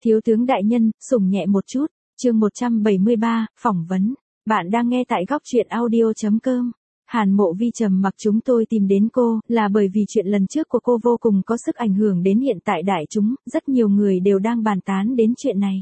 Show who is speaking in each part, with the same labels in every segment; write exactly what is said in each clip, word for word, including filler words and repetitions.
Speaker 1: Thiếu tướng đại nhân, sủng nhẹ một chút, chương một trăm bảy mươi ba, phỏng vấn. Bạn đang nghe tại góc truyện audio chấm com. Hàn Mộ Vi trầm mặc. Chúng tôi tìm đến cô, là bởi vì chuyện lần trước của cô vô cùng có sức ảnh hưởng đến hiện tại đại chúng, rất nhiều người đều đang bàn tán đến chuyện này.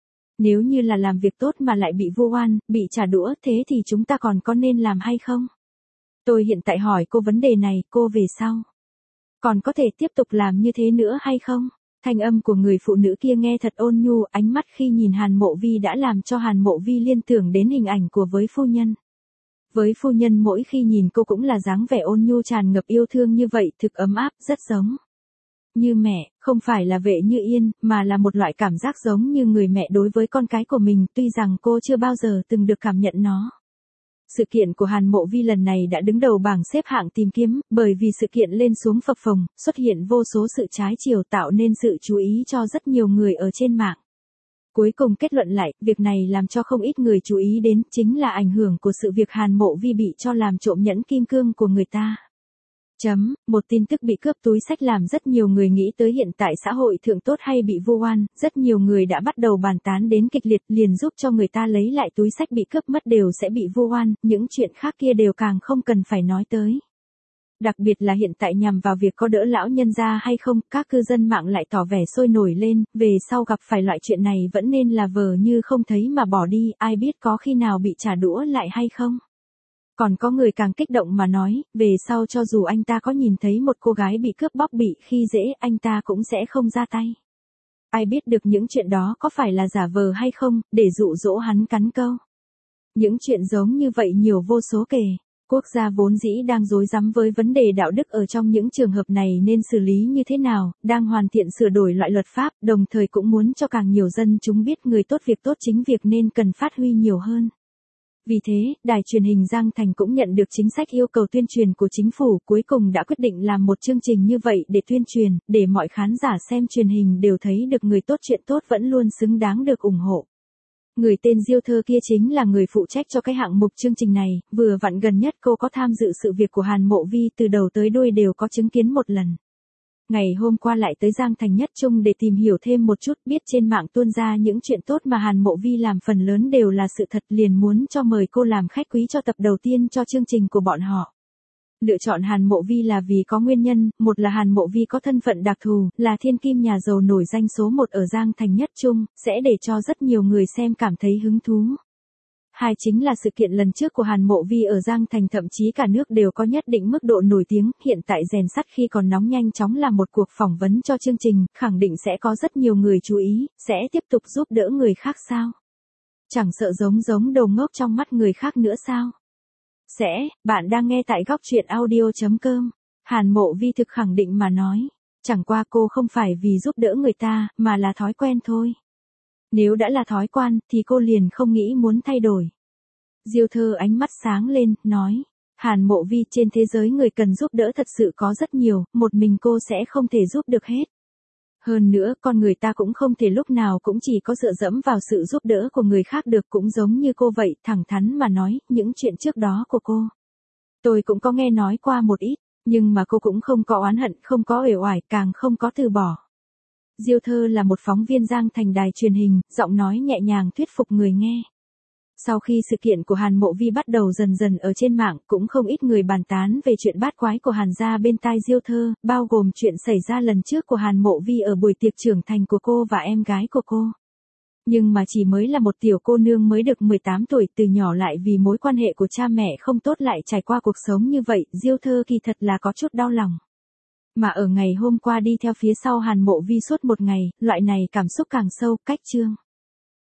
Speaker 1: Nếu như là làm việc tốt mà lại bị vu oan, bị trả đũa, thế thì chúng ta còn có nên làm hay không? Tôi hiện tại hỏi cô vấn đề này, cô về sau còn có thể tiếp tục làm như thế nữa hay không? Thanh âm của người phụ nữ kia nghe thật ôn nhu, ánh mắt khi nhìn Hàn Mộ Vi đã làm cho Hàn Mộ Vi liên tưởng đến hình ảnh của với phu nhân. Với phu nhân mỗi khi nhìn cô cũng là dáng vẻ ôn nhu tràn ngập yêu thương như vậy, thực ấm áp, rất giống như mẹ, không phải là Vệ Như Yên, mà là một loại cảm giác giống như người mẹ đối với con cái của mình, tuy rằng cô chưa bao giờ từng được cảm nhận nó. Sự kiện của Hàn Mộ Vi lần này đã đứng đầu bảng xếp hạng tìm kiếm, bởi vì sự kiện lên xuống phập phồng, xuất hiện vô số sự trái chiều tạo nên sự chú ý cho rất nhiều người ở trên mạng. Cuối cùng kết luận lại, việc này làm cho không ít người chú ý đến, chính là ảnh hưởng của sự việc Hàn Mộ Vi bị cho làm trộm nhẫn kim cương của người ta. Chấm, một tin tức bị cướp túi xách làm rất nhiều người nghĩ tới hiện tại xã hội thượng tốt hay bị vu oan, rất nhiều người đã bắt đầu bàn tán đến kịch liệt, liền giúp cho người ta lấy lại túi xách bị cướp mất đều sẽ bị vu oan, những chuyện khác kia đều càng không cần phải nói tới. Đặc biệt là hiện tại nhằm vào việc có đỡ lão nhân gia hay không, các cư dân mạng lại tỏ vẻ sôi nổi lên, về sau gặp phải loại chuyện này vẫn nên là vờ như không thấy mà bỏ đi, ai biết có khi nào bị trả đũa lại hay không. Còn có người càng kích động mà nói, về sau cho dù anh ta có nhìn thấy một cô gái bị cướp bóc bị khi dễ, anh ta cũng sẽ không ra tay. Ai biết được những chuyện đó có phải là giả vờ hay không, để dụ dỗ hắn cắn câu. Những chuyện giống như vậy nhiều vô số kể. Quốc gia vốn dĩ đang rối rắm với vấn đề đạo đức ở trong những trường hợp này nên xử lý như thế nào, đang hoàn thiện sửa đổi loại luật pháp, đồng thời cũng muốn cho càng nhiều dân chúng biết người tốt việc tốt chính việc nên cần phát huy nhiều hơn. Vì thế, đài truyền hình Giang Thành cũng nhận được chính sách yêu cầu tuyên truyền của chính phủ, cuối cùng đã quyết định làm một chương trình như vậy để tuyên truyền, để mọi khán giả xem truyền hình đều thấy được người tốt chuyện tốt vẫn luôn xứng đáng được ủng hộ. Người tên Diêu Thơ kia chính là người phụ trách cho cái hạng mục chương trình này, vừa vặn gần nhất cô có tham dự sự việc của Hàn Mộ Vi từ đầu tới đuôi đều có chứng kiến một lần. Ngày hôm qua lại tới Giang Thành Nhất Trung để tìm hiểu thêm một chút, biết trên mạng tuôn ra những chuyện tốt mà Hàn Mộ Vi làm phần lớn đều là sự thật, liền muốn cho mời cô làm khách quý cho tập đầu tiên cho chương trình của bọn họ. Lựa chọn Hàn Mộ Vi là vì có nguyên nhân, một là Hàn Mộ Vi có thân phận đặc thù, là thiên kim nhà giàu nổi danh số một ở Giang Thành Nhất Trung, sẽ để cho rất nhiều người xem cảm thấy hứng thú. Hai chính là sự kiện lần trước của Hàn Mộ Vi ở Giang Thành thậm chí cả nước đều có nhất định mức độ nổi tiếng, hiện tại rèn sắt khi còn nóng nhanh chóng là một cuộc phỏng vấn cho chương trình, khẳng định sẽ có rất nhiều người chú ý, sẽ tiếp tục giúp đỡ người khác sao? Chẳng sợ giống giống đồ ngốc trong mắt người khác nữa sao? Sẽ, bạn đang nghe tại góc truyện audio chấm com. Hàn Mộ Vi thực khẳng định mà nói, chẳng qua cô không phải vì giúp đỡ người ta, mà là thói quen thôi. Nếu đã là thói quen, thì cô liền không nghĩ muốn thay đổi. Diêu Thơ ánh mắt sáng lên, nói, Hàn Mộ Vi, trên thế giới người cần giúp đỡ thật sự có rất nhiều, một mình cô sẽ không thể giúp được hết. Hơn nữa, con người ta cũng không thể lúc nào cũng chỉ có dựa dẫm vào sự giúp đỡ của người khác được, cũng giống như cô vậy, thẳng thắn mà nói, những chuyện trước đó của cô. Tôi cũng có nghe nói qua một ít, nhưng mà cô cũng không có oán hận, không có uể oải, càng không có từ bỏ. Diêu Thơ là một phóng viên Giang Thành đài truyền hình, giọng nói nhẹ nhàng thuyết phục người nghe. Sau khi sự kiện của Hàn Mộ Vi bắt đầu dần dần ở trên mạng, cũng không ít người bàn tán về chuyện bát quái của Hàn gia bên tai Diêu Thơ, bao gồm chuyện xảy ra lần trước của Hàn Mộ Vi ở buổi tiệc trưởng thành của cô và em gái của cô. Nhưng mà chỉ mới là một tiểu cô nương mới được mười tám tuổi, từ nhỏ lại vì mối quan hệ của cha mẹ không tốt lại trải qua cuộc sống như vậy, Diêu Thơ kỳ thật là có chút đau lòng. Mà ở ngày hôm qua đi theo phía sau Hàn Mộ Vi suốt một ngày, loại này cảm xúc càng sâu, cách chương.